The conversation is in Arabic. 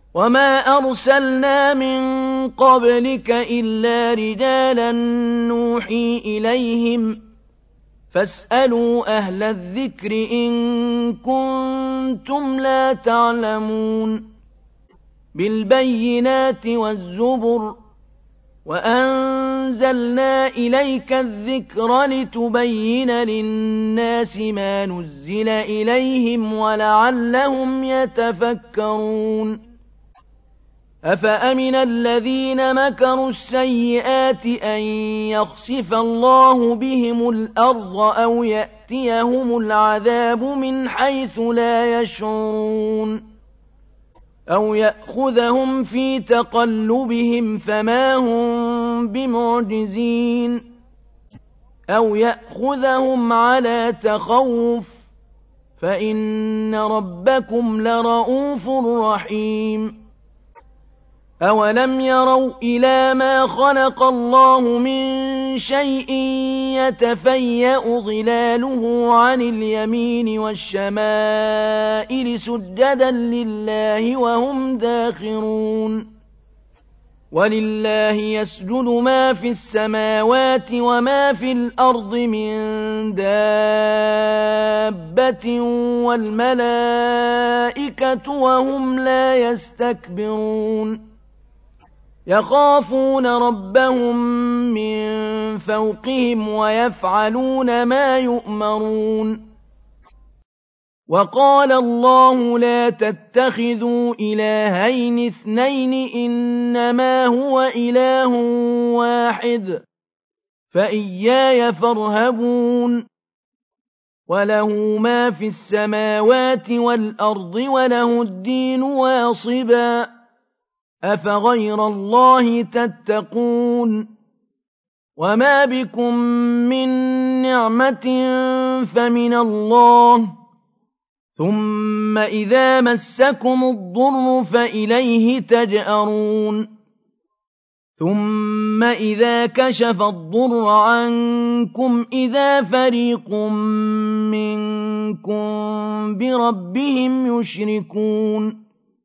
وما أرسلنا من قبلك إلا رجالا نوحي إليهم فاسألوا أهل الذكر إن كنتم لا تعلمون بالبينات والزبر وأنزلنا إليك الذكر لتبين للناس ما نزل إليهم ولعلهم يتفكرون أفأمن الذين مكروا السيئات أن يخسف الله بهم الأرض أو يأتيهم العذاب من حيث لا يشعرون أو يأخذهم في تقلبهم فما هم بمعجزين أو يأخذهم على تخوف فإن ربكم لرءوف رحيم أولم يروا إلى ما خلق الله من شيء يتفيأ ظلاله عن اليمين والشمائل سجدا لله وهم داخرون ولله يسجد ما في السماوات وما في الأرض من دابة والملائكة وهم لا يستكبرون يخافون ربهم من فوقهم ويفعلون ما يؤمرون وقال الله لا تتخذوا إلهين اثنين إنما هو إله واحد فإياي فارهبون وله ما في السماوات والأرض وله الدين واصبا أفغير الله تتقون وما بكم من نعمة فمن الله ثم إذا مسكم الضر فإليه تجأرون ثم إذا كشف الضر عنكم إذا فريق منكم بربهم يشركون